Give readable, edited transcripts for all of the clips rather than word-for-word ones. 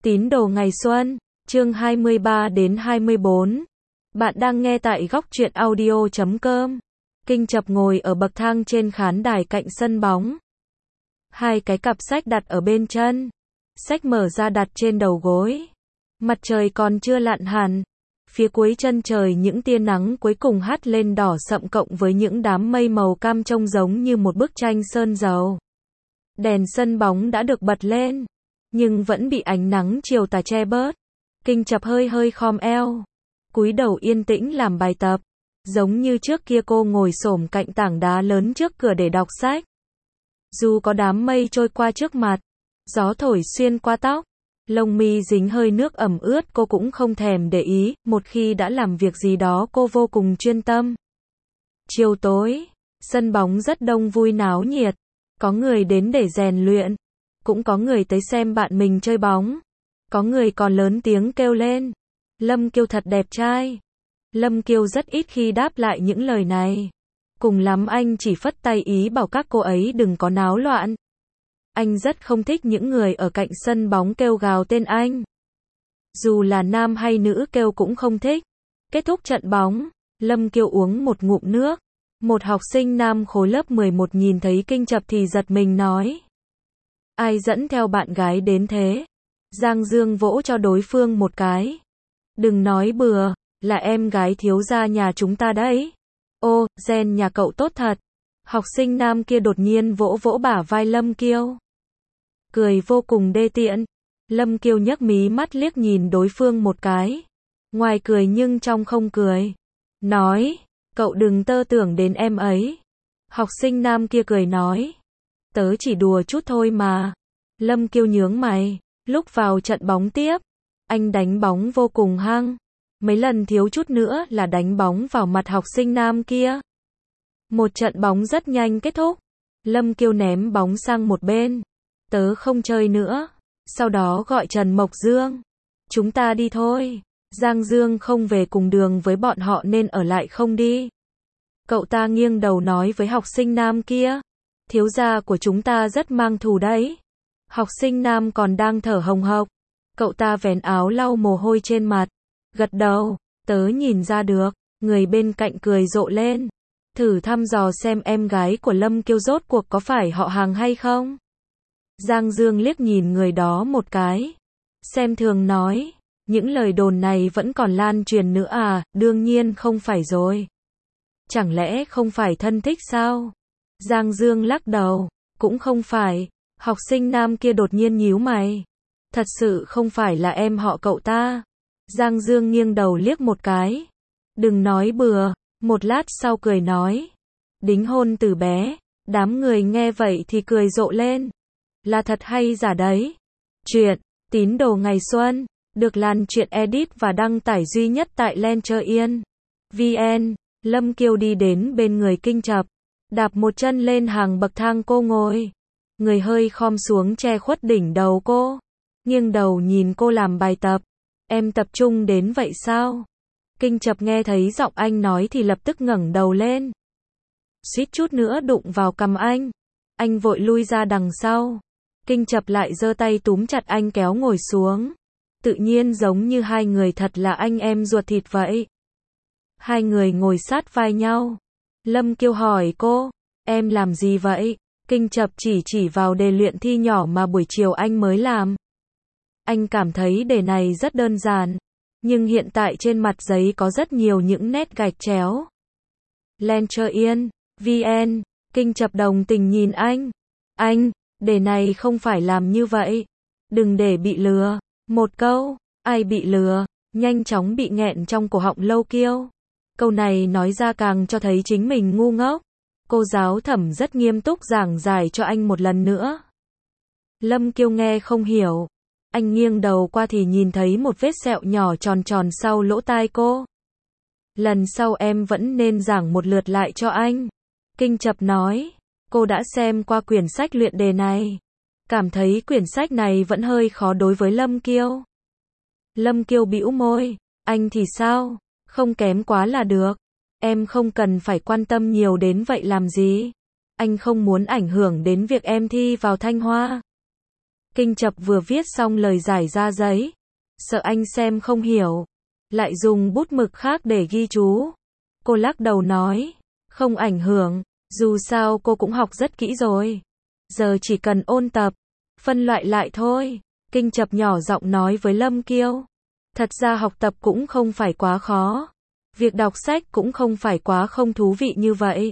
Tín đồ ngày xuân, chương 23 đến 24. Bạn đang nghe tại góc truyện audio.com. Kinh Chập ngồi ở bậc thang trên khán đài cạnh sân bóng. Hai cái cặp sách đặt ở bên chân. Sách mở ra đặt trên đầu gối. Mặt trời còn chưa lặn hẳn. Phía cuối chân trời những tia nắng cuối cùng hắt lên đỏ sậm cộng với những đám mây màu cam trông giống như một bức tranh sơn dầu. Đèn sân bóng đã được bật lên, nhưng vẫn bị ánh nắng chiều tà che bớt. Kinh Chập hơi hơi khom eo, cúi đầu yên tĩnh làm bài tập, giống như trước kia cô ngồi xổm cạnh tảng đá lớn trước cửa để đọc sách. Dù có đám mây trôi qua trước mặt, gió thổi xuyên qua tóc, lông mi dính hơi nước ẩm ướt cô cũng không thèm để ý, một khi đã làm việc gì đó cô vô cùng chuyên tâm. Chiều tối, sân bóng rất đông vui náo nhiệt, có người đến để rèn luyện, cũng có người tới xem bạn mình chơi bóng. Có người còn lớn tiếng kêu lên, Lâm Kiêu thật đẹp trai. Lâm Kiêu rất ít khi đáp lại những lời này. Cùng lắm anh chỉ phất tay ý bảo các cô ấy đừng có náo loạn. Anh rất không thích những người ở cạnh sân bóng kêu gào tên anh. Dù là nam hay nữ kêu cũng không thích. Kết thúc trận bóng, Lâm Kiêu uống một ngụm nước. Một học sinh nam khối lớp 11 nhìn thấy Kinh Chập thì giật mình nói. Ai dẫn theo bạn gái đến thế? Giang Dương vỗ cho đối phương một cái. Đừng nói bừa, là em gái thiếu gia nhà chúng ta đấy. Ô, gen nhà cậu tốt thật. Học sinh nam kia đột nhiên vỗ vỗ bả vai Lâm Kiêu. Cười vô cùng đê tiện. Lâm Kiêu nhấc mí mắt liếc nhìn đối phương một cái. Ngoài cười nhưng trong không cười. Nói, cậu đừng tơ tưởng đến em ấy. Học sinh nam kia cười nói. Tớ chỉ đùa chút thôi mà. Lâm Kiêu nhướng mày. Lúc vào trận bóng tiếp, anh đánh bóng vô cùng hăng. Mấy lần thiếu chút nữa là đánh bóng vào mặt học sinh nam kia. Một trận bóng rất nhanh kết thúc. Lâm Kiêu ném bóng sang một bên. Tớ không chơi nữa. Sau đó gọi Trần Mộc Dương. Chúng ta đi thôi. Giang Dương không về cùng đường với bọn họ nên ở lại không đi. Cậu ta nghiêng đầu nói với học sinh nam kia. Thiếu gia của chúng ta rất mang thù đấy. Học sinh nam còn đang thở hồng hộc. Cậu ta vén áo lau mồ hôi trên mặt. Gật đầu, tớ nhìn ra được. Người bên cạnh cười rộ lên. Thử thăm dò xem em gái của Lâm Kiêu rốt cuộc có phải họ hàng hay không. Giang Dương liếc nhìn người đó một cái. Xem thường nói. Những lời đồn này vẫn còn lan truyền nữa à? Đương nhiên không phải rồi. Chẳng lẽ không phải thân thích sao? Giang Dương lắc đầu. Cũng không phải. Học sinh nam kia đột nhiên nhíu mày. Thật sự không phải là em họ cậu ta. Giang Dương nghiêng đầu liếc một cái. Đừng nói bừa. Một lát sau cười nói. Đính hôn từ bé. Đám người nghe vậy thì cười rộ lên. Là thật hay giả đấy? Chuyện Tín đồ ngày xuân được lan truyện edit và đăng tải duy nhất tại Lencher.vn. Lâm Kiêu đi đến bên người Kinh Chập. Đạp một chân lên hàng bậc thang cô ngồi. Người hơi khom xuống che khuất đỉnh đầu cô. Nghiêng đầu nhìn cô làm bài tập. Em tập trung đến vậy sao? Kinh Chập nghe thấy giọng anh nói thì lập tức ngẩng đầu lên. Suýt chút nữa đụng vào cằm anh. Anh vội lui ra đằng sau. Kinh Chập lại giơ tay túm chặt anh kéo ngồi xuống. Tự nhiên giống như hai người thật là anh em ruột thịt vậy. Hai người ngồi sát vai nhau. Lâm Kiêu hỏi cô. Em làm gì vậy? Kinh Chập chỉ vào đề luyện thi nhỏ mà buổi chiều anh mới làm. Anh cảm thấy đề này rất đơn giản. Nhưng hiện tại trên mặt giấy có rất nhiều những nét gạch chéo. Lencher.vn. Kinh Chập đồng tình nhìn anh. Anh, đề này không phải làm như vậy. Đừng để bị lừa. Một câu, ai bị lừa, nhanh chóng bị nghẹn trong cổ họng Lâu Kiêu. Câu này nói ra càng cho thấy chính mình ngu ngốc. Cô giáo thẩm rất nghiêm túc giảng giải cho anh một lần nữa. Lâm Kiêu nghe không hiểu. Anh nghiêng đầu qua thì nhìn thấy một vết sẹo nhỏ tròn tròn sau lỗ tai cô. Lần sau em vẫn nên giảng một lượt lại cho anh. Kinh Chập nói. Cô đã xem qua quyển sách luyện đề này. Cảm thấy quyển sách này vẫn hơi khó đối với Lâm Kiêu. Lâm Kiêu bĩu môi. Anh thì sao? Không kém quá là được. Em không cần phải quan tâm nhiều đến vậy làm gì. Anh không muốn ảnh hưởng đến việc em thi vào Thanh Hoa. Kinh Chập vừa viết xong lời giải ra giấy, sợ anh xem không hiểu, lại dùng bút mực khác để ghi chú. Cô lắc đầu nói, không ảnh hưởng, dù sao cô cũng học rất kỹ rồi. Giờ chỉ cần ôn tập, phân loại lại thôi. Kinh Chập nhỏ giọng nói với Lâm Kiêu. Thật ra học tập cũng không phải quá khó. Việc đọc sách cũng không phải quá không thú vị như vậy.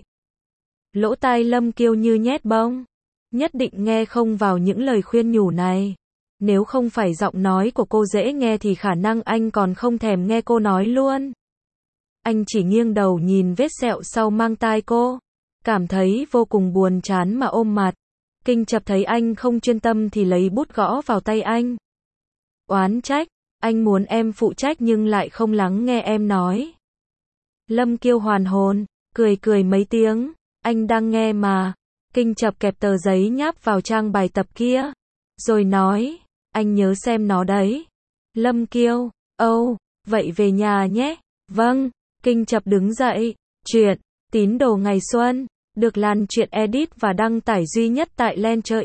Lỗ tai Lâm Kiêu như nhét bông. Nhất định nghe không vào những lời khuyên nhủ này. Nếu không phải giọng nói của cô dễ nghe thì khả năng anh còn không thèm nghe cô nói luôn. Anh chỉ nghiêng đầu nhìn vết sẹo sau mang tai cô, cảm thấy vô cùng buồn chán mà ôm mặt. Kinh Chập thấy anh không chuyên tâm thì lấy bút gõ vào tay anh. Oán trách, anh muốn em phụ trách nhưng lại không lắng nghe em nói. Lâm Kiêu hoàn hồn, cười cười mấy tiếng, anh đang nghe mà. Kinh Chập kẹp tờ giấy nháp vào trang bài tập kia, rồi nói, anh nhớ xem nó đấy. Lâm Kiêu, vậy về nhà nhé. Vâng. Kinh Chập đứng dậy. Chuyện Tín Đồ Ngày Xuân được Lan Truyện edit và đăng tải duy nhất tại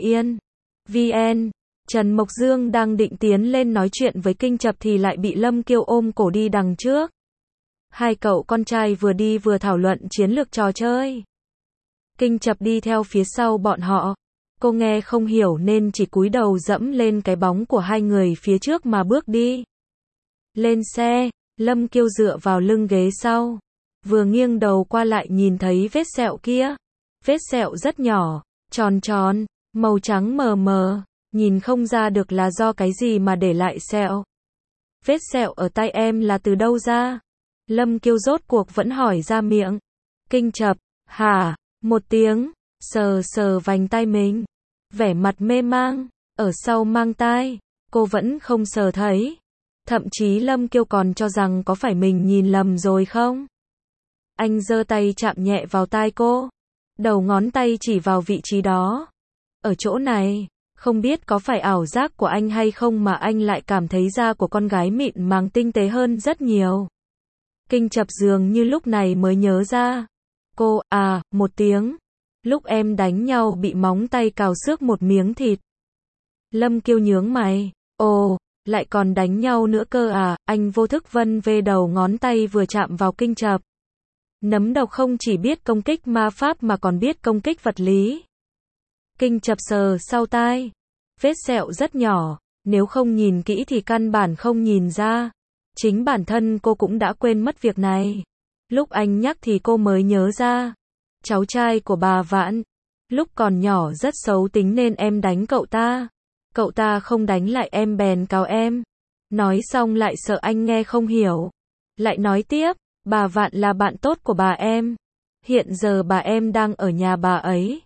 Lencher.vn. Trần Mộc Dương đang định tiến lên nói chuyện với Kinh Chập thì lại bị Lâm Kiêu ôm cổ đi đằng trước. Hai cậu con trai vừa đi vừa thảo luận chiến lược trò chơi. Kinh Chập đi theo phía sau bọn họ. Cô nghe không hiểu nên chỉ cúi đầu dẫm lên cái bóng của hai người phía trước mà bước đi. Lên xe, Lâm Kiêu dựa vào lưng ghế sau. Vừa nghiêng đầu qua lại nhìn thấy vết sẹo kia. Vết sẹo rất nhỏ, tròn tròn, màu trắng mờ mờ, nhìn không ra được là do cái gì mà để lại sẹo. Vết sẹo ở tay em là từ đâu ra? Lâm Kiêu rốt cuộc vẫn hỏi ra miệng. Kinh Chập, hả? Một tiếng, sờ sờ vành tay mình. Vẻ mặt mê mang, ở sau mang tai, cô vẫn không sờ thấy. Thậm chí Lâm Kiêu còn cho rằng có phải mình nhìn lầm rồi không? Anh giơ tay chạm nhẹ vào tai cô. Đầu ngón tay chỉ vào vị trí đó. Ở chỗ này, không biết có phải ảo giác của anh hay không mà anh lại cảm thấy da của con gái mịn màng tinh tế hơn rất nhiều. Kinh Chập dường như lúc này mới nhớ ra. Cô, một tiếng. Lúc em đánh nhau bị móng tay cào xước một miếng thịt. Lâm Kiêu nhướng mày. Lại còn đánh nhau nữa cơ à? Anh vô thức vân về đầu ngón tay vừa chạm vào Kinh Chập. Nấm độc không chỉ biết công kích ma pháp mà còn biết công kích vật lý. Kinh Chập sờ sau tai. Vết sẹo rất nhỏ, nếu không nhìn kỹ thì căn bản không nhìn ra. Chính bản thân cô cũng đã quên mất việc này. Lúc anh nhắc thì cô mới nhớ ra. Cháu trai của bà Vãn, lúc còn nhỏ rất xấu tính nên em đánh cậu ta. Cậu ta không đánh lại em bèn cào em. Nói xong lại sợ anh nghe không hiểu. Lại nói tiếp, bà Vạn là bạn tốt của bà em. Hiện giờ bà em đang ở nhà bà ấy.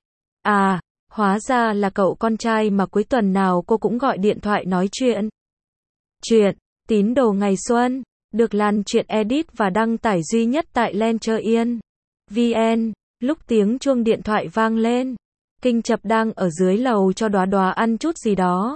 Hóa ra là cậu con trai mà cuối tuần nào cô cũng gọi điện thoại nói chuyện. Chuyện Tín Đồ Ngày Xuân được Lan Truyện edit và đăng tải duy nhất tại Lencher.vn. Lúc tiếng chuông điện thoại vang lên, Kinh Chập đang ở dưới lầu cho Đóa Đóa ăn chút gì đó.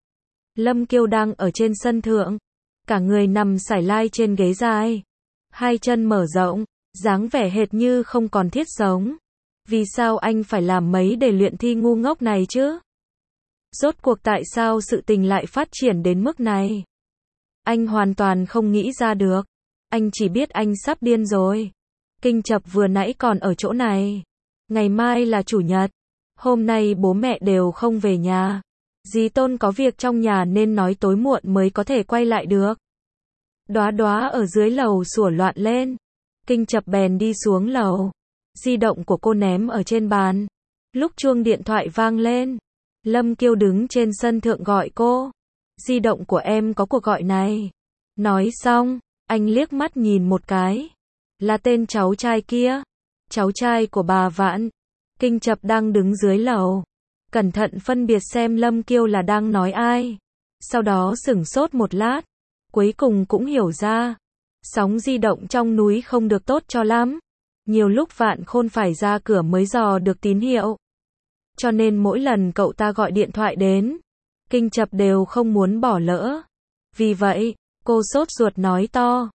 Lâm Kiêu đang ở trên sân thượng, cả người nằm sải lai trên ghế dài, hai chân mở rộng, dáng vẻ hệt như không còn thiết sống. Vì sao anh phải làm mấy để luyện thi ngu ngốc này chứ? Rốt cuộc tại sao sự tình lại phát triển đến mức này? Anh hoàn toàn không nghĩ ra được. Anh chỉ biết anh sắp điên rồi. Kinh Chập vừa nãy còn ở chỗ này. Ngày mai là chủ nhật. Hôm nay bố mẹ đều không về nhà. Dì Tôn có việc trong nhà nên nói tối muộn mới có thể quay lại được. Đóa Đóa ở dưới lầu sủa loạn lên. Kinh Chập bèn đi xuống lầu. Di động của cô ném ở trên bàn. Lúc chuông điện thoại vang lên, Lâm Kiêu đứng trên sân thượng gọi cô. Di động của em có cuộc gọi này. Nói xong, anh liếc mắt nhìn một cái. Là tên cháu trai kia. Cháu trai của bà Vãn. Kinh Chập đang đứng dưới lầu. Cẩn thận phân biệt xem Lâm Kiêu là đang nói ai. Sau đó sửng sốt một lát. Cuối cùng cũng hiểu ra. Sóng di động trong núi không được tốt cho lắm. Nhiều lúc Vạn Khôn phải ra cửa mới dò được tín hiệu. Cho nên mỗi lần cậu ta gọi điện thoại đến, Kinh Chập đều không muốn bỏ lỡ. Vì vậy, cô sốt ruột nói to.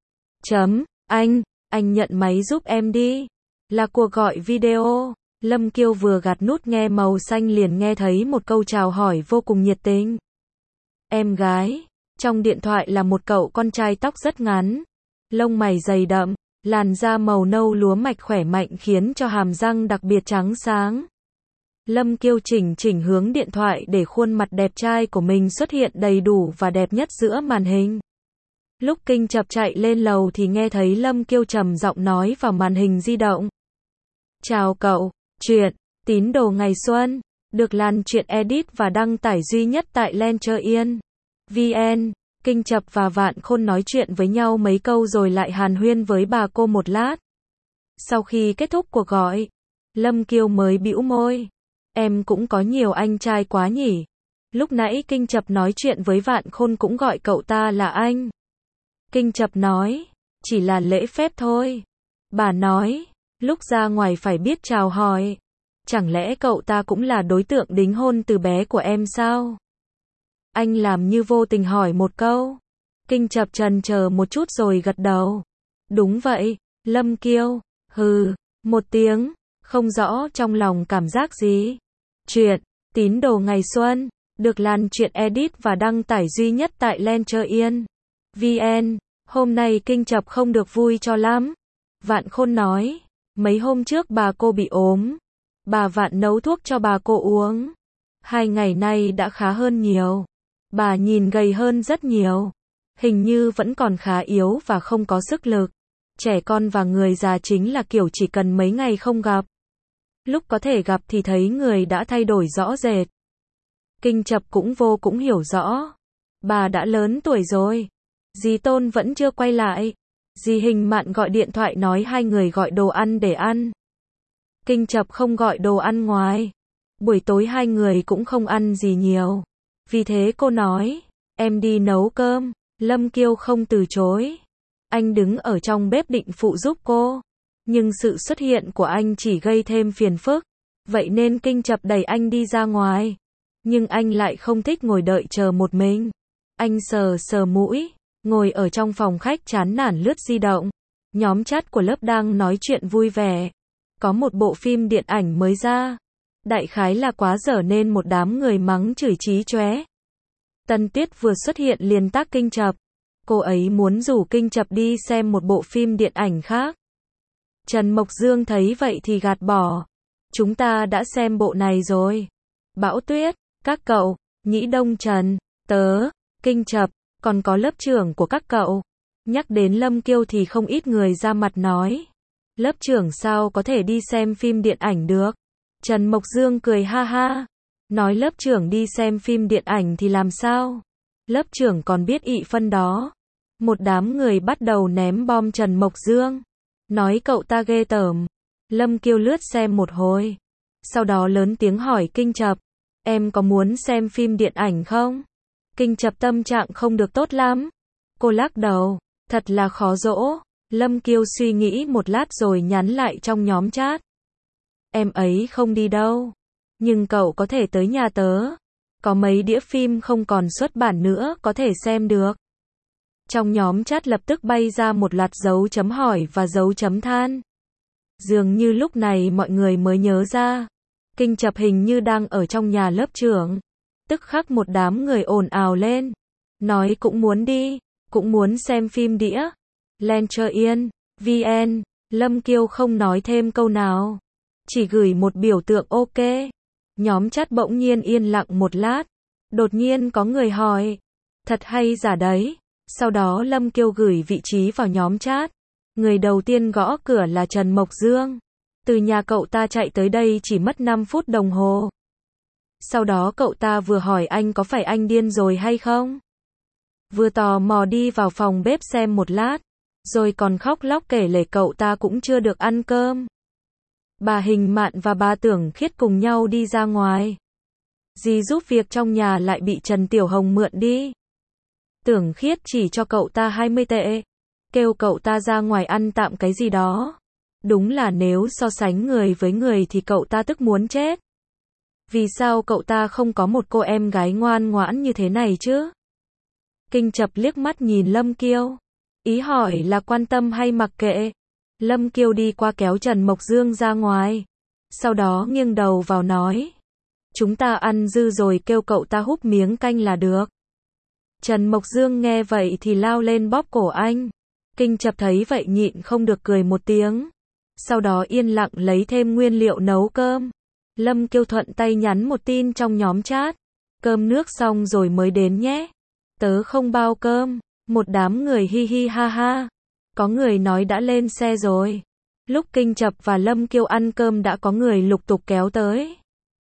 Anh nhận máy giúp em đi. Là cuộc gọi video. Lâm Kiêu vừa gạt nút nghe màu xanh liền nghe thấy một câu chào hỏi vô cùng nhiệt tình. em gái. Trong điện thoại là một cậu con trai tóc rất ngắn, lông mày dày đậm, làn da màu nâu lúa mạch khỏe mạnh khiến cho hàm răng đặc biệt trắng sáng. Lâm Kiêu chỉnh hướng điện thoại để khuôn mặt đẹp trai của mình xuất hiện đầy đủ và đẹp nhất giữa màn hình. Lúc Kinh Chập chạy lên lầu thì nghe thấy Lâm Kiêu trầm giọng nói vào màn hình di động. Chào cậu, chuyện Tín Đồ Ngày Xuân được lan truyện edit và đăng tải duy nhất tại Lencher.vn. Kinh Chập và Vạn Khôn nói chuyện với nhau mấy câu rồi lại hàn huyên với bà cô một lát. Sau khi kết thúc cuộc gọi, Lâm Kiêu mới bĩu môi. Em cũng có nhiều anh trai quá nhỉ. Lúc nãy Kinh Chập nói chuyện với Vạn Khôn cũng gọi cậu ta là anh. Kinh Chập nói, chỉ là lễ phép thôi. Bà nói, lúc ra ngoài phải biết chào hỏi. Chẳng lẽ cậu ta cũng là đối tượng đính hôn từ bé của em sao? Anh làm như vô tình hỏi một câu. Kinh Chập chần chờ một chút rồi gật đầu. Đúng vậy, Lâm Kiêu. Hừ, một tiếng, không rõ trong lòng cảm giác gì. Chuyện Tín Đồ Ngày Xuân được lan truyện edit và đăng tải duy nhất tại Lencher.vn. Hôm nay Kinh Chập không được vui cho lắm. Vạn Khôn nói, mấy hôm trước bà cô bị ốm. Bà Vạn nấu thuốc cho bà cô uống. 2 ngày nay đã khá hơn nhiều. Bà nhìn gầy hơn rất nhiều. Hình như vẫn còn khá yếu và không có sức lực. Trẻ con và người già chính là kiểu chỉ cần mấy ngày không gặp. Lúc có thể gặp thì thấy người đã thay đổi rõ rệt. Kinh Chập cũng hiểu rõ. Bà đã lớn tuổi rồi. Dì Tôn vẫn chưa quay lại. Dì Hình Mạn gọi điện thoại nói hai người gọi đồ ăn để ăn. Kinh Chập không gọi đồ ăn ngoài. Buổi tối hai người cũng không ăn gì nhiều. Vì thế cô nói, em đi nấu cơm. Lâm Kiêu không từ chối. Anh đứng ở trong bếp định phụ giúp cô. Nhưng sự xuất hiện của anh chỉ gây thêm phiền phức. Vậy nên Kinh Chập đẩy anh đi ra ngoài. Nhưng anh lại không thích ngồi đợi chờ một mình. Anh sờ mũi, ngồi ở trong phòng khách chán nản lướt di động. Nhóm chat của lớp đang nói chuyện vui vẻ. Có một bộ phim điện ảnh mới ra. Đại khái là quá dở nên một đám người mắng chửi chí chóe. Tân Tuyết vừa xuất hiện liền tag Kinh Chập. Cô ấy muốn rủ Kinh Chập đi xem một bộ phim điện ảnh khác. Trần Mộc Dương thấy vậy thì gạt bỏ. Chúng ta đã xem bộ này rồi. Bão Tuyết, các cậu, Nhĩ Đông Trần, tớ, Kinh Chập, còn có lớp trưởng của các cậu. Nhắc đến Lâm Kiêu thì không ít người ra mặt nói. Lớp trưởng sao có thể đi xem phim điện ảnh được? Trần Mộc Dương cười ha ha. Nói lớp trưởng đi xem phim điện ảnh thì làm sao? Lớp trưởng còn biết ị phân đó. Một đám người bắt đầu ném bom Trần Mộc Dương. Nói cậu ta ghê tởm. Lâm Kiêu lướt xem một hồi. Sau đó lớn tiếng hỏi Kinh Chập. Em có muốn xem phim điện ảnh không? Kinh Chập tâm trạng không được tốt lắm. Cô lắc đầu. Thật là khó dỗ. Lâm Kiêu suy nghĩ một lát rồi nhắn lại trong nhóm chat. Em ấy không đi đâu. Nhưng cậu có thể tới nhà tớ. Có mấy đĩa phim không còn xuất bản nữa có thể xem được. Trong nhóm chat lập tức bay ra một loạt dấu chấm hỏi và dấu chấm than. Dường như lúc này mọi người mới nhớ ra. Kinh Chập hình như đang ở trong nhà lớp trưởng. Tức khắc một đám người ồn ào lên. Nói cũng muốn đi, cũng muốn xem phim đĩa. Lencher.vn. Lâm Kiêu không nói thêm câu nào. Chỉ gửi một biểu tượng ok. Nhóm chat bỗng nhiên yên lặng một lát. Đột nhiên có người hỏi. Thật hay giả đấy. Sau đó Lâm Kiêu gửi vị trí vào nhóm chat. Người đầu tiên gõ cửa là Trần Mộc Dương. Từ nhà cậu ta chạy tới đây chỉ mất 5 phút đồng hồ. Sau đó cậu ta vừa hỏi anh có phải anh điên rồi hay không? Vừa tò mò đi vào phòng bếp xem một lát. Rồi còn khóc lóc kể lể cậu ta cũng chưa được ăn cơm. Bà Hình Mạn và bà Tưởng Khiết cùng nhau đi ra ngoài. Dì giúp việc trong nhà lại bị Trần Tiểu Hồng mượn đi. Tưởng Khiết chỉ cho cậu ta 20 tệ. Kêu cậu ta ra ngoài ăn tạm cái gì đó. Đúng là nếu so sánh người với người thì cậu ta tức muốn chết. Vì sao cậu ta không có một cô em gái ngoan ngoãn như thế này chứ? Kinh Chập liếc mắt nhìn Lâm Kiêu. Ý hỏi là quan tâm hay mặc kệ. Lâm Kiêu đi qua kéo Trần Mộc Dương ra ngoài. Sau đó nghiêng đầu vào nói. Chúng ta ăn dư rồi kêu cậu ta húp miếng canh là được. Trần Mộc Dương nghe vậy thì lao lên bóp cổ anh. Kinh Chập thấy vậy nhịn không được cười một tiếng. Sau đó yên lặng lấy thêm nguyên liệu nấu cơm. Lâm Kiêu thuận tay nhắn một tin trong nhóm chat. Cơm nước xong rồi mới đến nhé. Tớ không bao cơm. Một đám người hi hi ha ha. Có người nói đã lên xe rồi. Lúc Kinh Chập và Lâm Kiêu ăn cơm đã có người lục tục kéo tới.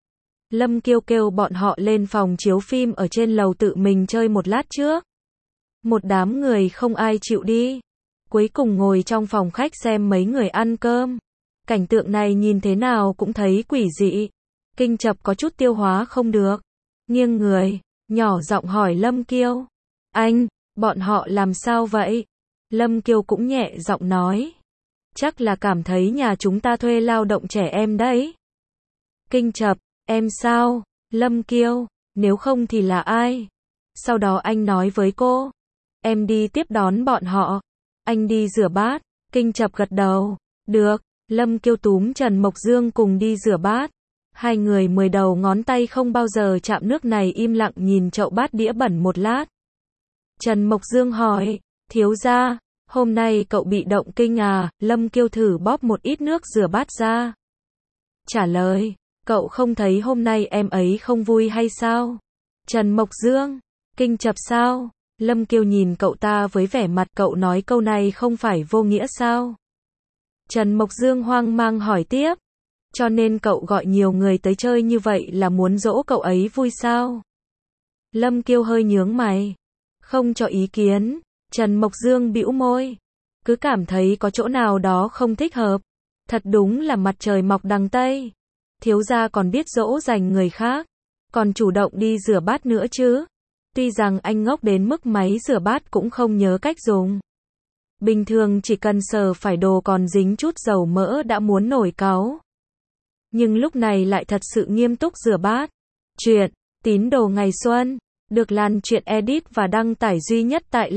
Lâm Kiêu kêu bọn họ lên phòng chiếu phim ở trên lầu tự mình chơi một lát trước. Một đám người không ai chịu đi. Cuối cùng ngồi trong phòng khách xem mấy người ăn cơm. Cảnh tượng này nhìn thế nào cũng thấy quỷ dị. Kinh Chập có chút tiêu hóa không được. Nghiêng người, nhỏ giọng hỏi Lâm Kiêu. Anh, bọn họ làm sao vậy? Lâm Kiêu cũng nhẹ giọng nói. Chắc là cảm thấy nhà chúng ta thuê lao động trẻ em đấy. Kinh Chập, em sao? Lâm Kiêu, nếu không thì là ai? Sau đó anh nói với cô. Em đi tiếp đón bọn họ. Anh đi rửa bát. Kinh Chập gật đầu. Được. Lâm Kiêu túm Trần Mộc Dương cùng đi rửa bát. Hai người 10 đầu ngón tay không bao giờ chạm nước này im lặng nhìn chậu bát đĩa bẩn một lát. Trần Mộc Dương hỏi. Thiếu gia, hôm nay cậu bị động kinh à? Lâm Kiêu thử bóp một ít nước rửa bát ra. Trả lời. Cậu không thấy hôm nay em ấy không vui hay sao? Trần Mộc Dương. Kinh Chập sao? Lâm Kiêu nhìn cậu ta với vẻ mặt cậu nói câu này không phải vô nghĩa sao? Trần Mộc Dương hoang mang hỏi tiếp. Cho nên cậu gọi nhiều người tới chơi như vậy là muốn dỗ cậu ấy vui sao? Lâm Kiêu hơi nhướng mày. Không cho ý kiến. Trần Mộc Dương bĩu môi. Cứ cảm thấy có chỗ nào đó không thích hợp. Thật đúng là mặt trời mọc đằng Tây. Thiếu gia còn biết dỗ dành người khác. Còn chủ động đi rửa bát nữa chứ. Tuy rằng anh ngốc đến mức máy rửa bát cũng không nhớ cách dùng. Bình thường chỉ cần sờ phải đồ còn dính chút dầu mỡ đã muốn nổi cáu. Nhưng lúc này lại thật sự nghiêm túc rửa bát. Chuyện Tín đồ ngày xuân được lan truyện edit và đăng tải duy nhất tại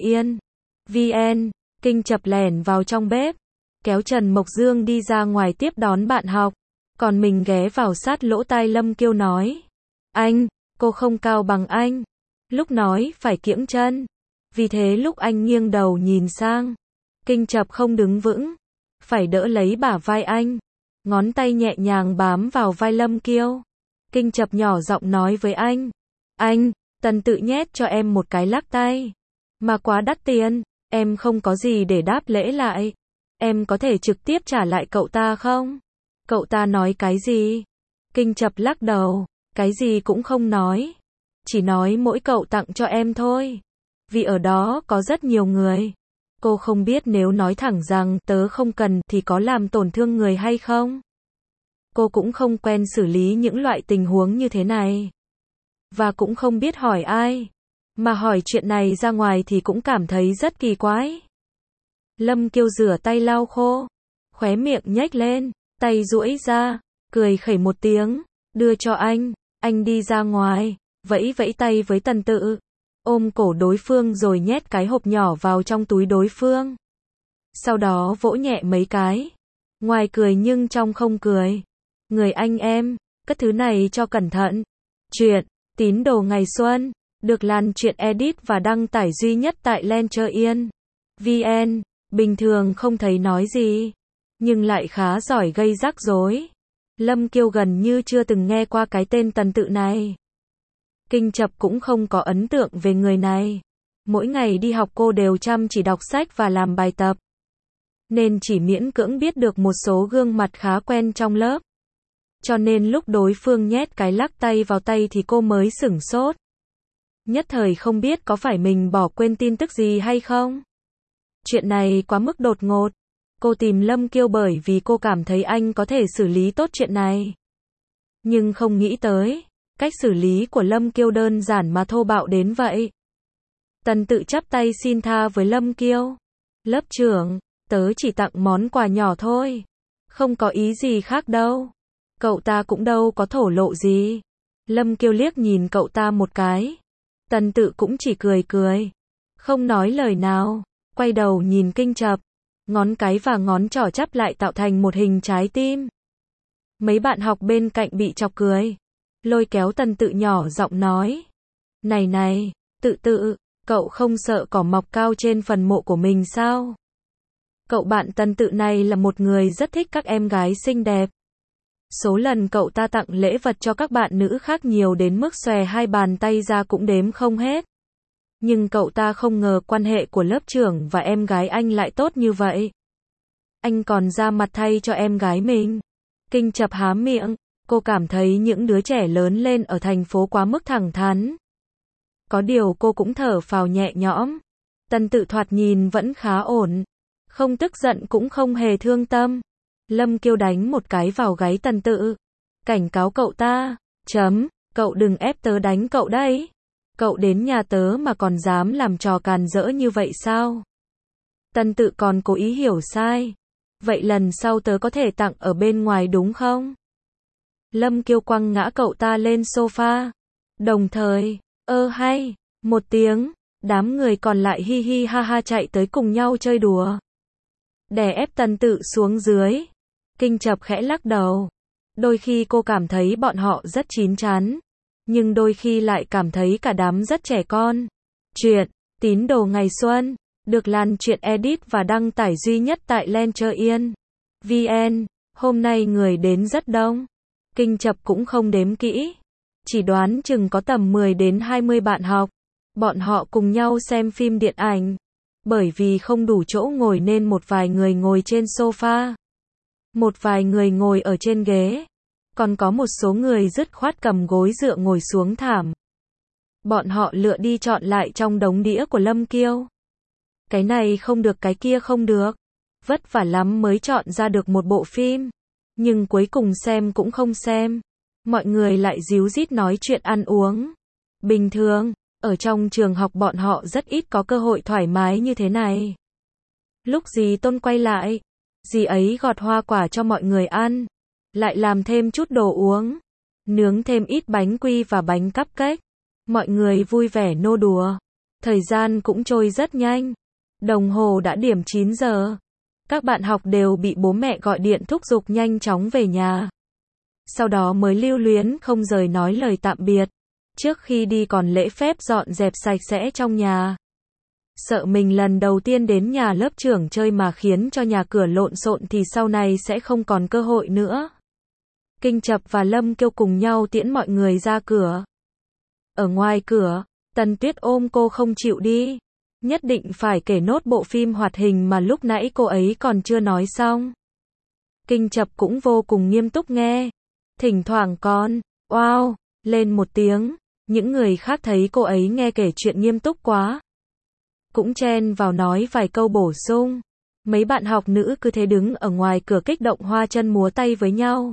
Lencher.vn. Kinh Chập lẻn vào trong bếp, kéo Trần Mộc Dương đi ra ngoài tiếp đón bạn học. Còn mình ghé vào sát lỗ tai Lâm Kiêu nói. Anh, cô không cao bằng anh. Lúc nói phải kiễng chân. Vì thế lúc anh nghiêng đầu nhìn sang, Kinh Chập không đứng vững, phải đỡ lấy bả vai anh. Ngón tay nhẹ nhàng bám vào vai Lâm Kiêu. Kinh Chập nhỏ giọng nói với anh. Anh, Tần tự nhét cho em một cái lắc tay. Mà quá đắt tiền, em không có gì để đáp lễ lại. Em có thể trực tiếp trả lại cậu ta không? Cậu ta nói cái gì? Kinh Chập lắc đầu, cái gì cũng không nói. Chỉ nói mỗi cậu tặng cho em thôi. Vì ở đó có rất nhiều người. Cô không biết nếu nói thẳng rằng tớ không cần thì có làm tổn thương người hay không? Cô cũng không quen xử lý những loại tình huống như thế này. Và cũng không biết hỏi ai. Mà hỏi chuyện này ra ngoài thì cũng cảm thấy rất kỳ quái. Lâm Kiêu rửa tay lau khô. Khóe miệng nhếch lên, tay duỗi ra, cười khẩy một tiếng, đưa cho anh. Anh đi ra ngoài, vẫy vẫy tay với Tần Tự. Ôm cổ đối phương rồi nhét cái hộp nhỏ vào trong túi đối phương. Sau đó vỗ nhẹ mấy cái. Ngoài cười nhưng trong không cười. Người anh em, cất thứ này cho cẩn thận. Chuyện Tín đồ ngày xuân được lan truyện edit và đăng tải duy nhất tại Lencher.vn. Bình thường không thấy nói gì, nhưng lại khá giỏi gây rắc rối. Lâm Kiêu gần như chưa từng nghe qua cái tên Tần Tự này. Kinh Chập cũng không có ấn tượng về người này. Mỗi ngày đi học cô đều chăm chỉ đọc sách và làm bài tập. Nên chỉ miễn cưỡng biết được một số gương mặt khá quen trong lớp. Cho nên lúc đối phương nhét cái lắc tay vào tay thì cô mới sửng sốt. Nhất thời không biết có phải mình bỏ quên tin tức gì hay không. Chuyện này quá mức đột ngột. Cô tìm Lâm Kiêu bởi vì cô cảm thấy anh có thể xử lý tốt chuyện này. Nhưng không nghĩ tới, cách xử lý của Lâm Kiêu đơn giản mà thô bạo đến vậy. Tần Tự chắp tay xin tha với Lâm Kiêu. Lớp trưởng, tớ chỉ tặng món quà nhỏ thôi. Không có ý gì khác đâu. Cậu ta cũng đâu có thổ lộ gì. Lâm Kiêu liếc nhìn cậu ta một cái. Tần Tự cũng chỉ cười cười. Không nói lời nào. Quay đầu nhìn Kinh Chập. Ngón cái và ngón trỏ chắp lại tạo thành một hình trái tim. Mấy bạn học bên cạnh bị chọc cười. Lôi kéo Tần Tự nhỏ giọng nói. Này này, Tự, cậu không sợ cỏ mọc cao trên phần mộ của mình sao? Cậu bạn Tần Tự này là một người rất thích các em gái xinh đẹp. Số lần cậu ta tặng lễ vật cho các bạn nữ khác nhiều đến mức xòe hai bàn tay ra cũng đếm không hết. Nhưng cậu ta không ngờ quan hệ của lớp trưởng và em gái anh lại tốt như vậy. Anh còn ra mặt thay cho em gái mình. Kinh Chập há miệng, cô cảm thấy những đứa trẻ lớn lên ở thành phố quá mức thẳng thắn. Có điều cô cũng thở phào nhẹ nhõm. Tần Tự thoạt nhìn vẫn khá ổn. Không tức giận cũng không hề thương tâm. Lâm Kiêu đánh một cái vào gáy Tần Tự. Cảnh cáo cậu ta. Cậu đừng ép tớ đánh cậu đấy. Cậu đến nhà tớ mà còn dám làm trò càn rỡ như vậy sao? Tần Tự còn cố ý hiểu sai. Vậy lần sau tớ có thể tặng ở bên ngoài đúng không? Lâm Kiêu quăng ngã cậu ta lên sofa. Đồng thời, hay, một tiếng, đám người còn lại hi hi ha ha chạy tới cùng nhau chơi đùa. Đè ép Tần Tự xuống dưới. Kinh Chập khẽ lắc đầu. Đôi khi cô cảm thấy bọn họ rất chín chắn. Nhưng đôi khi lại cảm thấy cả đám rất trẻ con. Chuyện Tín Đồ Ngày Xuân được lan truyện edit và đăng tải duy nhất tại Lencher.vn. Hôm nay người đến rất đông. Kinh Chập cũng không đếm kỹ. Chỉ đoán chừng có tầm 10 đến 20 bạn học. Bọn họ cùng nhau xem phim điện ảnh. Bởi vì không đủ chỗ ngồi nên một vài người ngồi trên sofa. Một vài người ngồi ở trên ghế. Còn có một số người dứt khoát cầm gối dựa ngồi xuống thảm. Bọn họ lựa đi chọn lại trong đống đĩa của Lâm Kiêu. Cái này không được, cái kia không được. Vất vả lắm mới chọn ra được một bộ phim. Nhưng cuối cùng xem cũng không xem. Mọi người lại díu dít nói chuyện ăn uống. Bình thường, ở trong trường học bọn họ rất ít có cơ hội thoải mái như thế này. Lúc dì Tôn quay lại, dì ấy gọt hoa quả cho mọi người ăn. Lại làm thêm chút đồ uống. Nướng thêm ít bánh quy và bánh cupcake. Mọi người vui vẻ nô đùa. Thời gian cũng trôi rất nhanh. Đồng hồ đã điểm 9 giờ. Các bạn học đều bị bố mẹ gọi điện thúc giục nhanh chóng về nhà. Sau đó mới lưu luyến không rời nói lời tạm biệt. Trước khi đi còn lễ phép dọn dẹp sạch sẽ trong nhà. Sợ mình lần đầu tiên đến nhà lớp trưởng chơi mà khiến cho nhà cửa lộn xộn thì sau này sẽ không còn cơ hội nữa. Kinh Chập và Lâm Kiêu cùng nhau tiễn mọi người ra cửa. Ở ngoài cửa, Tần Tuyết ôm cô không chịu đi. Nhất định phải kể nốt bộ phim hoạt hình mà lúc nãy cô ấy còn chưa nói xong. Kinh Chập cũng vô cùng nghiêm túc nghe. Thỉnh thoảng còn, wow, lên một tiếng. Những người khác thấy cô ấy nghe kể chuyện nghiêm túc quá. Cũng chen vào nói vài câu bổ sung. Mấy bạn học nữ cứ thế đứng ở ngoài cửa kích động hoa chân múa tay với nhau.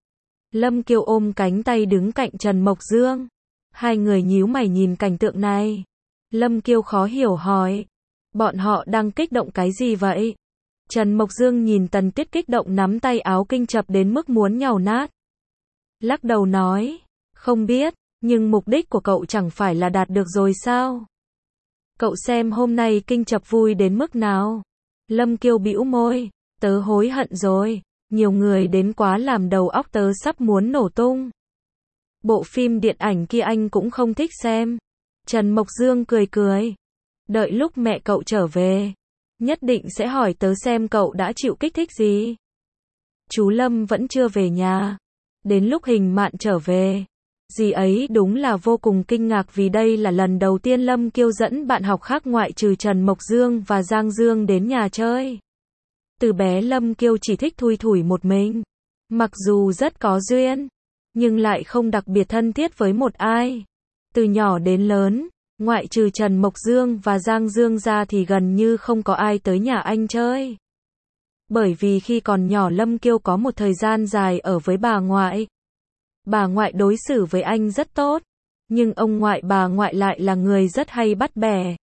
Lâm Kiêu ôm cánh tay đứng cạnh Trần Mộc Dương. Hai người nhíu mày nhìn cảnh tượng này. Lâm Kiêu khó hiểu hỏi. Bọn họ đang kích động cái gì vậy? Trần Mộc Dương nhìn Tần Tuyết kích động nắm tay áo Kinh Chập đến mức muốn nhàu nát. Lắc đầu nói. Không biết, nhưng mục đích của cậu chẳng phải là đạt được rồi sao? Cậu xem hôm nay Kinh Chập vui đến mức nào? Lâm Kiêu bĩu môi. Tớ hối hận rồi. Nhiều người đến quá làm đầu óc tớ sắp muốn nổ tung. Bộ phim điện ảnh kia anh cũng không thích xem. Trần Mộc Dương cười cười. Đợi lúc mẹ cậu trở về, nhất định sẽ hỏi tớ xem cậu đã chịu kích thích gì. Chú Lâm vẫn chưa về nhà. Đến lúc Hình Mạn trở về, dì ấy đúng là vô cùng kinh ngạc vì đây là lần đầu tiên Lâm Kiêu dẫn bạn học khác ngoại trừ Trần Mộc Dương và Giang Dương đến nhà chơi. Từ bé Lâm Kiêu chỉ thích thui thủi một mình. Mặc dù rất có duyên, nhưng lại không đặc biệt thân thiết với một ai. Từ nhỏ đến lớn, ngoại trừ Trần Mộc Dương và Giang Dương ra thì gần như không có ai tới nhà anh chơi. Bởi vì khi còn nhỏ Lâm Kiêu có một thời gian dài ở với bà ngoại. Bà ngoại đối xử với anh rất tốt, nhưng ông ngoại bà ngoại lại là người rất hay bắt bẻ.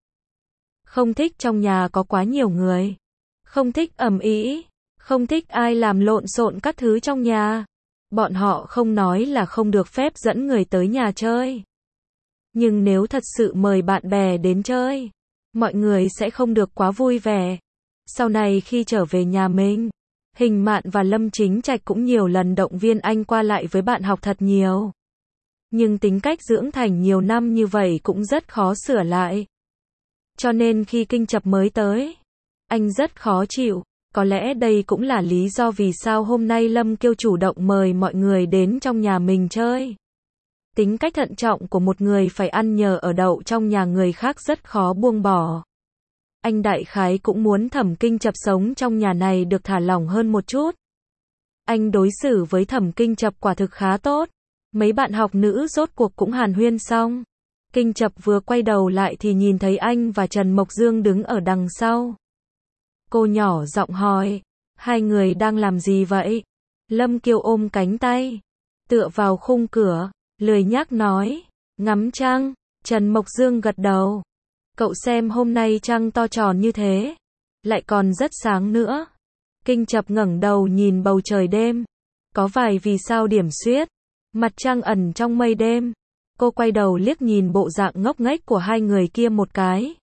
Không thích trong nhà có quá nhiều người. Không thích ầm ĩ, không thích ai làm lộn xộn các thứ trong nhà. Bọn họ không nói là không được phép dẫn người tới nhà chơi. Nhưng nếu thật sự mời bạn bè đến chơi, mọi người sẽ không được quá vui vẻ. Sau này khi trở về nhà mình, Hình Mạn và Lâm Chính Trạch cũng nhiều lần động viên anh qua lại với bạn học thật nhiều. nhưng tính cách dưỡng thành nhiều năm như vậy cũng rất khó sửa lại. Cho nên khi Kinh Chập mới tới, anh rất khó chịu. Có lẽ đây cũng là lý do vì sao hôm nay Lâm Kiêu chủ động mời mọi người đến trong nhà mình chơi. Tính cách thận trọng của một người phải ăn nhờ ở đậu trong nhà người khác rất khó buông bỏ. Anh đại khái cũng muốn Thẩm Kinh Chập sống trong nhà này được thả lỏng hơn một chút. Anh đối xử với Thẩm Kinh Chập quả thực khá tốt. Mấy bạn học nữ rốt cuộc cũng hàn huyên xong. Kinh Chập vừa quay đầu lại thì nhìn thấy anh và Trần Mộc Dương đứng ở đằng sau. Cô nhỏ giọng hỏi, hai người đang làm gì vậy? Lâm Kiêu ôm cánh tay, tựa vào khung cửa, lười nhác nói, ngắm trăng. Trần Mộc Dương gật đầu. Cậu xem hôm nay trăng to tròn như thế, lại còn rất sáng nữa. Kinh Chập ngẩng đầu nhìn bầu trời đêm, có vài vì sao điểm xuyết, mặt trăng ẩn trong mây đêm. Cô quay đầu liếc nhìn bộ dạng ngốc nghếch của hai người kia một cái,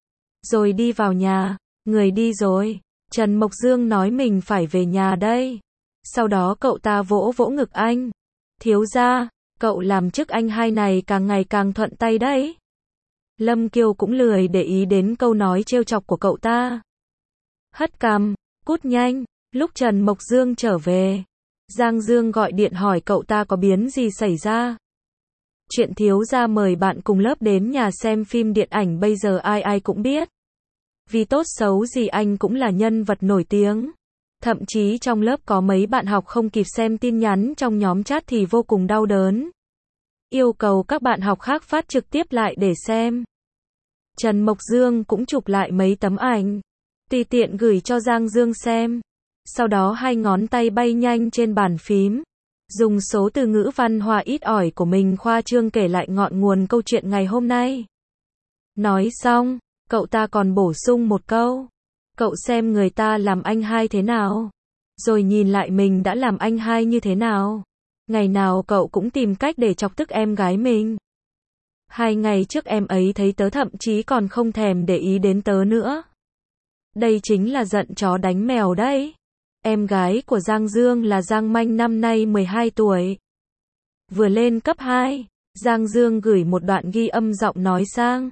rồi đi vào nhà. Người đi rồi. Trần Mộc Dương nói mình phải về nhà đây. Sau đó cậu ta vỗ vỗ ngực anh. Thiếu gia, cậu làm chức anh hai này càng ngày càng thuận tay đấy. Lâm Kiêu cũng lười để ý đến câu nói trêu chọc của cậu ta. Hất cằm, cút nhanh. Lúc Trần Mộc Dương trở về, Giang Dương gọi điện hỏi cậu ta có biến gì xảy ra. Chuyện thiếu gia mời bạn cùng lớp đến nhà xem phim điện ảnh bây giờ ai ai cũng biết. Vì tốt xấu gì anh cũng là nhân vật nổi tiếng. Thậm chí trong lớp có mấy bạn học không kịp xem tin nhắn trong nhóm chat thì vô cùng đau đớn. Yêu cầu các bạn học khác phát trực tiếp lại để xem. Trần Mộc Dương cũng chụp lại mấy tấm ảnh, tùy tiện gửi cho Giang Dương xem. Sau đó hai ngón tay bay nhanh trên bàn phím, dùng số từ ngữ văn hoa ít ỏi của mình khoa trương kể lại ngọn nguồn câu chuyện ngày hôm nay. Nói xong, cậu ta còn bổ sung một câu. Cậu xem người ta làm anh hai thế nào, rồi nhìn lại mình đã làm anh hai như thế nào. Ngày nào cậu cũng tìm cách để chọc tức em gái mình. 2 ngày trước em ấy thấy tớ thậm chí còn không thèm để ý đến tớ nữa. Đây chính là giận chó đánh mèo đấy. Em gái của Giang Dương là Giang Manh năm nay 12 tuổi. Vừa lên cấp 2, Giang Dương gửi một đoạn ghi âm giọng nói sang.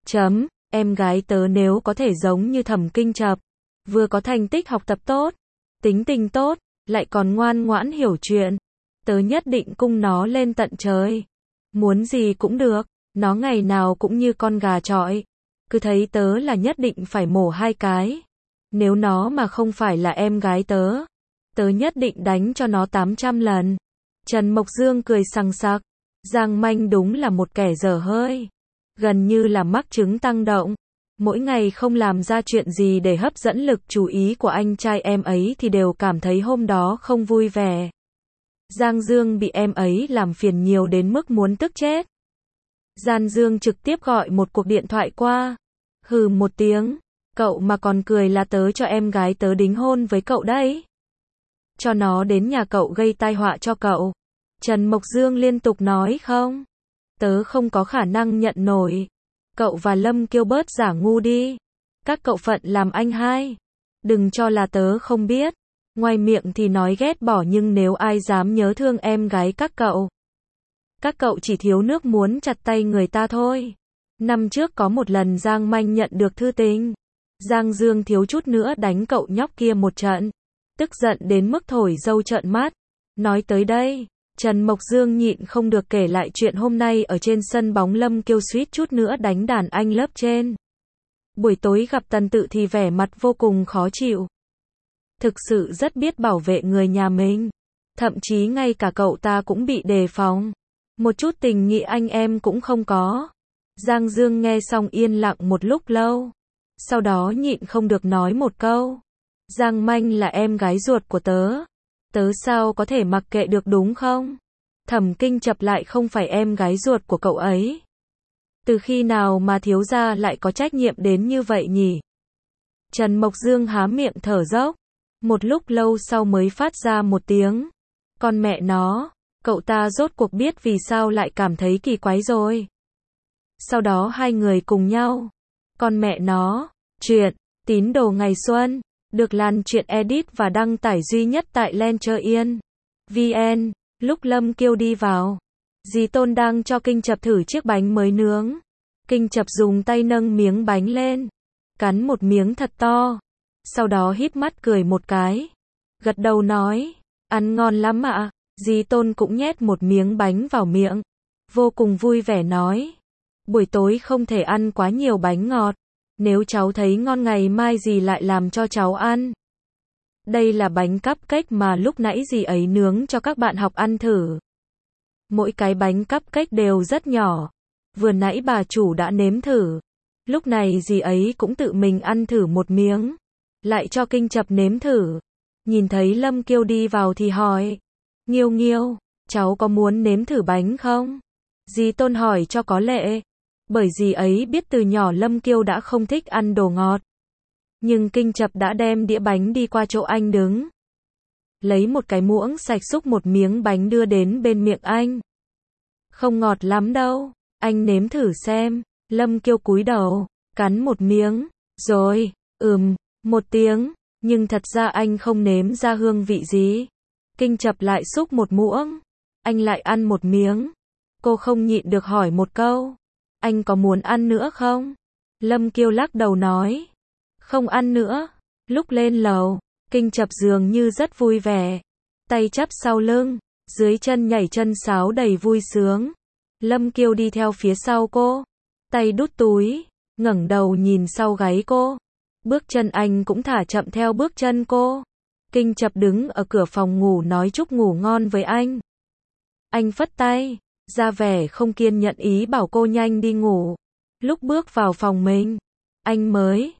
Em gái tớ nếu có thể giống như Thẩm Kinh Chập, vừa có thành tích học tập tốt, tính tình tốt, lại còn ngoan ngoãn hiểu chuyện, tớ nhất định cung nó lên tận trời. Muốn gì cũng được, nó ngày nào cũng như con gà chọi. Cứ thấy tớ là nhất định phải mổ 2 cái. Nếu nó mà không phải là em gái tớ, tớ nhất định đánh cho nó 800 lần. Trần Mộc Dương cười sằng sặc. Giang Manh đúng là một kẻ dở hơi. Gần như là mắc chứng tăng động. Mỗi ngày không làm ra chuyện gì để hấp dẫn lực chú ý của anh trai em ấy thì đều cảm thấy hôm đó không vui vẻ. Giang Dương bị em ấy làm phiền nhiều đến mức muốn tức chết. Giang Dương trực tiếp gọi một cuộc điện thoại qua. Hừ một tiếng, cậu mà còn cười là tớ cho em gái tớ đính hôn với cậu đấy. Cho nó đến nhà cậu gây tai họa cho cậu. Trần Mộc Dương liên tục nói không. Tớ không có khả năng nhận nổi. Cậu và Lâm Kiêu bớt giả ngu đi. Các cậu phận làm anh hai. Đừng cho là tớ không biết. Ngoài miệng thì nói ghét bỏ nhưng nếu ai dám nhớ thương em gái các cậu chỉ thiếu nước muốn chặt tay người ta thôi. Năm trước có một lần Giang Manh nhận được thư tình. Giang Dương thiếu chút nữa đánh cậu nhóc kia một trận. Tức giận đến mức thổi dâu trợn mắt. Nói tới đây, Trần Mộc Dương nhịn không được kể lại chuyện hôm nay ở trên sân bóng Lâm Kiêu suýt chút nữa đánh đàn anh lớp trên. Buổi tối gặp Tần Tự thì vẻ mặt vô cùng khó chịu. Thực sự rất biết bảo vệ người nhà mình. Thậm chí ngay cả cậu ta cũng bị đề phòng. Một chút tình nghĩa anh em cũng không có. Giang Dương nghe xong yên lặng một lúc lâu. Sau đó nhịn không được nói một câu. Giang Manh là em gái ruột của tớ. Tớ sao có thể mặc kệ được đúng không? Thẩm Kinh Chập lại không phải em gái ruột của cậu ấy. Từ khi nào mà thiếu gia lại có trách nhiệm đến như vậy nhỉ? Trần Mộc Dương há miệng thở dốc. Một lúc lâu sau mới phát ra một tiếng. Con mẹ nó, cậu ta rốt cuộc biết vì sao lại cảm thấy kỳ quái rồi. Sau đó hai người cùng nhau. Con mẹ nó, chuyện, tín đồ ngày xuân, được lan truyện edit và đăng tải duy nhất tại Lencher Yên. VN, lúc Lâm Kiêu đi vào. Dì Tôn đang cho Kinh Chập thử chiếc bánh mới nướng. Kinh Chập dùng tay nâng miếng bánh lên, cắn một miếng thật to, sau đó híp mắt cười một cái, gật đầu nói, ăn ngon lắm ạ. Dì Tôn cũng nhét một miếng bánh vào miệng, vô cùng vui vẻ nói, buổi tối không thể ăn quá nhiều bánh ngọt, nếu cháu thấy ngon ngày mai dì lại làm cho cháu ăn. Đây là bánh cupcake mà lúc nãy dì ấy nướng cho các bạn học ăn thử. Mỗi cái bánh cupcake đều rất nhỏ. Vừa nãy bà chủ đã nếm thử. Lúc này dì ấy cũng tự mình ăn thử một miếng. Lại cho Kinh Chập nếm thử. Nhìn thấy Lâm Kiêu đi vào thì hỏi. Nghiêu Nghiêu, cháu có muốn nếm thử bánh không? Dì Tôn hỏi cho có lệ. Bởi dì ấy biết từ nhỏ Lâm Kiêu đã không thích ăn đồ ngọt. Nhưng Kinh Chập đã đem đĩa bánh đi qua chỗ anh đứng. Lấy một cái muỗng sạch xúc một miếng bánh đưa đến bên miệng anh. Không ngọt lắm đâu, anh nếm thử xem. Lâm Kiêu cúi đầu, cắn một miếng, rồi, một tiếng, nhưng thật ra anh không nếm ra hương vị gì. Kinh Chập lại xúc một muỗng, anh lại ăn một miếng. Cô không nhịn được hỏi một câu, anh có muốn ăn nữa không? Lâm Kiêu lắc đầu nói, không ăn nữa. Lúc lên lầu, Kinh Chập dường như rất vui vẻ, tay chắp sau lưng, dưới chân nhảy chân sáo đầy vui sướng. Lâm Kiêu đi theo phía sau cô, tay đút túi, ngẩng đầu nhìn sau gáy cô. Bước chân anh cũng thả chậm theo bước chân cô. Kinh Chập đứng ở cửa phòng ngủ nói chúc ngủ ngon với anh. Anh phất tay, ra vẻ không kiên nhẫn ý bảo cô nhanh đi ngủ. Lúc bước vào phòng mình, anh mới,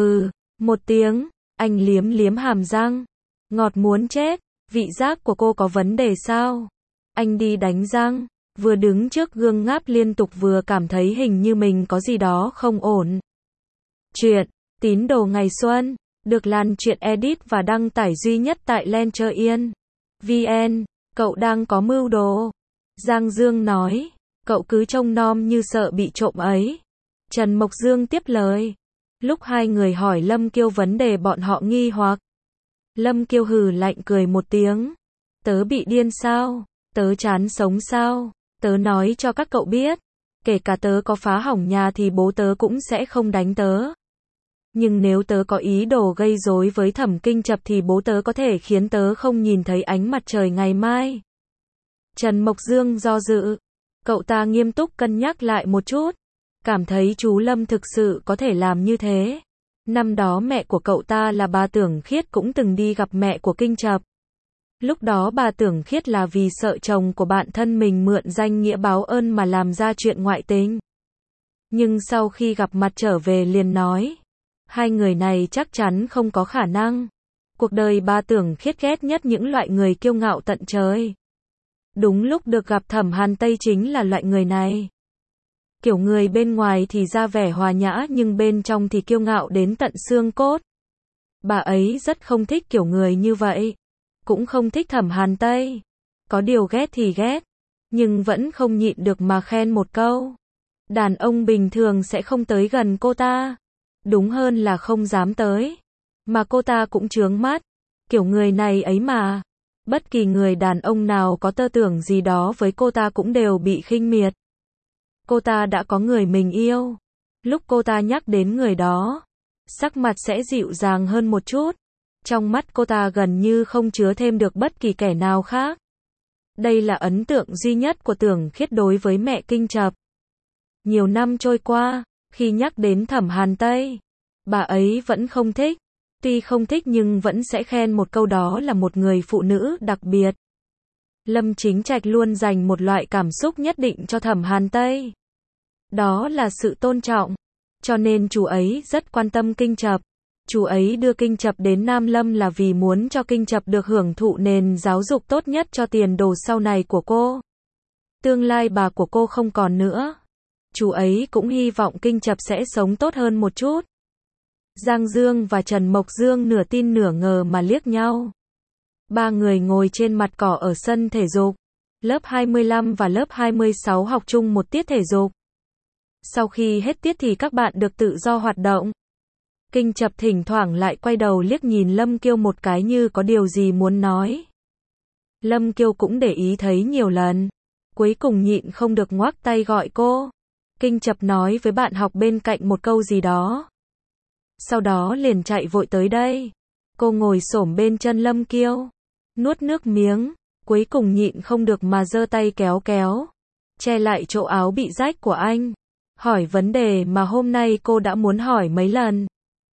một tiếng, anh liếm liếm hàm răng. Ngọt muốn chết, vị giác của cô có vấn đề sao? Anh đi đánh răng, vừa đứng trước gương ngáp liên tục vừa cảm thấy hình như mình có gì đó không ổn. Chuyện Tín Đồ Ngày Xuân được lan truyện edit và đăng tải duy nhất tại Lencher.vn. Cậu đang có mưu đồ. Giang Dương nói, cậu cứ trông nom như sợ bị trộm ấy. Trần Mộc Dương tiếp lời. Lúc hai người hỏi Lâm Kiêu vấn đề bọn họ nghi hoặc. Lâm Kiêu hừ lạnh cười một tiếng. Tớ bị điên sao? Tớ chán sống sao? Tớ nói cho các cậu biết, kể cả tớ có phá hỏng nhà thì bố tớ cũng sẽ không đánh tớ. Nhưng nếu tớ có ý đồ gây rối với Thẩm Kinh Chập thì bố tớ có thể khiến tớ không nhìn thấy ánh mặt trời ngày mai. Trần Mộc Dương do dự. Cậu ta nghiêm túc cân nhắc lại một chút. Cảm thấy chú Lâm thực sự có thể làm như thế. Năm đó mẹ của cậu ta là bà Tưởng Khiết cũng từng đi gặp mẹ của Kinh Chập. Lúc đó bà Tưởng Khiết là vì sợ chồng của bạn thân mình mượn danh nghĩa báo ơn mà làm ra chuyện ngoại tình. Nhưng sau khi gặp mặt trở về liền nói, hai người này chắc chắn không có khả năng. Cuộc đời bà Tưởng Khiết ghét nhất những loại người kiêu ngạo tận trời. Đúng lúc được gặp Thẩm Hàn Tây chính là loại người này. Kiểu người bên ngoài thì ra vẻ hòa nhã nhưng bên trong thì kiêu ngạo đến tận xương cốt. Bà ấy rất không thích kiểu người như vậy. Cũng không thích Thẩm Hàn Tây. Có điều ghét thì ghét, nhưng vẫn không nhịn được mà khen một câu. Đàn ông bình thường sẽ không tới gần cô ta. Đúng hơn là không dám tới. Mà cô ta cũng chướng mắt. Kiểu người này ấy mà. Bất kỳ người đàn ông nào có tơ tưởng gì đó với cô ta cũng đều bị khinh miệt. Cô ta đã có người mình yêu. Lúc cô ta nhắc đến người đó, sắc mặt sẽ dịu dàng hơn một chút. Trong mắt cô ta gần như không chứa thêm được bất kỳ kẻ nào khác. Đây là ấn tượng duy nhất của Tưởng Khiết đối với mẹ Kinh Chập. Nhiều năm trôi qua, khi nhắc đến Thẩm Hàn Tây, bà ấy vẫn không thích. Tuy không thích nhưng vẫn sẽ khen một câu đó là một người phụ nữ đặc biệt. Lâm Chính Trạch luôn dành một loại cảm xúc nhất định cho Thẩm Hàn Tây. Đó là sự tôn trọng. Cho nên chú ấy rất quan tâm Kinh Chập. Chú ấy đưa Kinh Chập đến Nam Lâm là vì muốn cho Kinh Chập được hưởng thụ nền giáo dục tốt nhất cho tiền đồ sau này của cô. Tương lai bà của cô không còn nữa. Chú ấy cũng hy vọng Kinh Chập sẽ sống tốt hơn một chút. Giang Dương và Trần Mộc Dương nửa tin nửa ngờ mà liếc nhau. Ba người ngồi trên mặt cỏ ở sân thể dục. Lớp 25 và lớp 26 học chung một tiết thể dục. Sau khi hết tiết thì các bạn được tự do hoạt động. Kinh Chập thỉnh thoảng lại quay đầu liếc nhìn Lâm Kiêu một cái như có điều gì muốn nói. Lâm Kiêu cũng để ý thấy nhiều lần. cuối cùng nhịn không được ngoác tay gọi cô. Kinh Chập nói với bạn học bên cạnh một câu gì đó. Sau đó liền chạy vội tới đây. Cô ngồi xổm bên chân Lâm Kiêu, nuốt nước miếng, cuối cùng nhịn không được mà giơ tay kéo kéo, che lại chỗ áo bị rách của anh. Hỏi vấn đề mà hôm nay cô đã muốn hỏi mấy lần.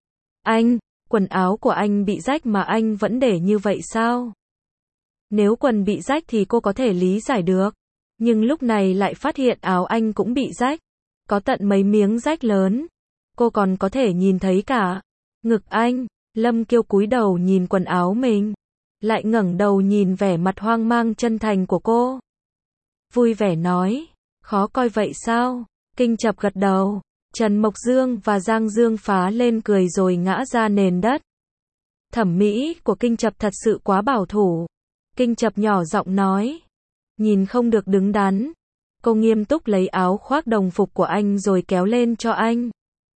Anh, quần áo của anh bị rách mà anh vẫn để như vậy sao? Nếu quần bị rách thì cô có thể lý giải được. Nhưng lúc này lại phát hiện áo anh cũng bị rách. Có tận mấy miếng rách lớn. Cô còn có thể nhìn thấy cả ngực anh. Lâm Kiêu cúi đầu nhìn quần áo mình. Lại ngẩng đầu nhìn vẻ mặt hoang mang chân thành của cô. Vui vẻ nói. Khó coi vậy sao? Kinh Chập gật đầu. Trần Mộc Dương và Giang Dương phá lên cười rồi ngã ra nền đất. Thẩm mỹ của Kinh Chập thật sự quá bảo thủ. Kinh Chập nhỏ giọng nói. Nhìn không được đứng đắn. Cô nghiêm túc lấy áo khoác đồng phục của anh rồi kéo lên cho anh.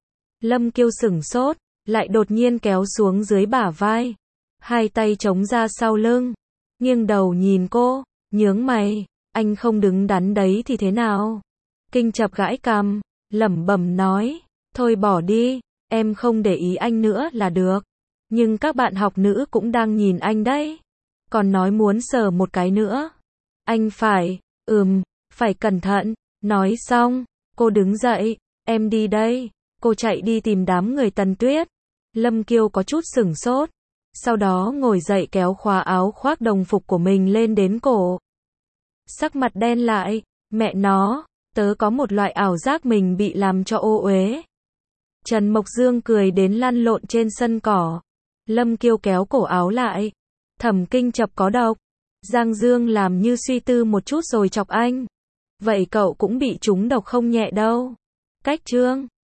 Lâm Kiêu sửng sốt, lại đột nhiên kéo xuống dưới bả vai. Hai tay chống ra sau lưng. Nghiêng đầu nhìn cô, nhướng mày. Anh không đứng đắn đấy thì thế nào? Kinh Chập gãi cằm, lẩm bẩm nói. Thôi bỏ đi, em không để ý anh nữa là được. Nhưng các bạn học nữ cũng đang nhìn anh đấy. Còn nói muốn sờ một cái nữa. Anh phải, phải cẩn thận. Nói xong, cô đứng dậy. Em đi đây. Cô chạy đi tìm đám người Tần Tuyết. Lâm Kiêu có chút sửng sốt. Sau đó ngồi dậy kéo khóa áo khoác đồng phục của mình lên đến cổ. Sắc mặt đen lại. Mẹ nó, tớ có một loại ảo giác mình bị làm cho ô uế. Trần Mộc Dương cười đến lăn lộn trên sân cỏ. Lâm Kiêu kéo cổ áo lại. Thẩm Kinh Chập có độc. Giang Dương làm như suy tư một chút rồi chọc anh. Vậy cậu cũng bị trúng độc không nhẹ đâu. Cách chương